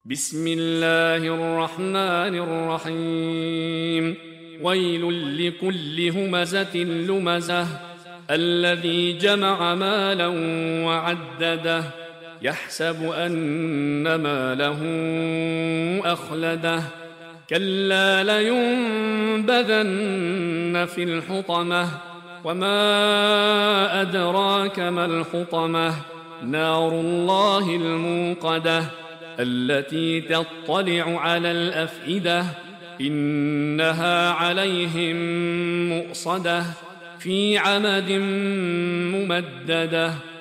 بسم الله الرحمن الرحيم. ويل لكل همزة لمزة الذي جمع مالا وعدده يحسب أن ماله أخلده كلا لينبذن في الحطمة وما أدراك ما الحطمة نار الله الموقدة التي تطلع على الأفئدة إنها عليهم مؤصدة في عمد ممددة.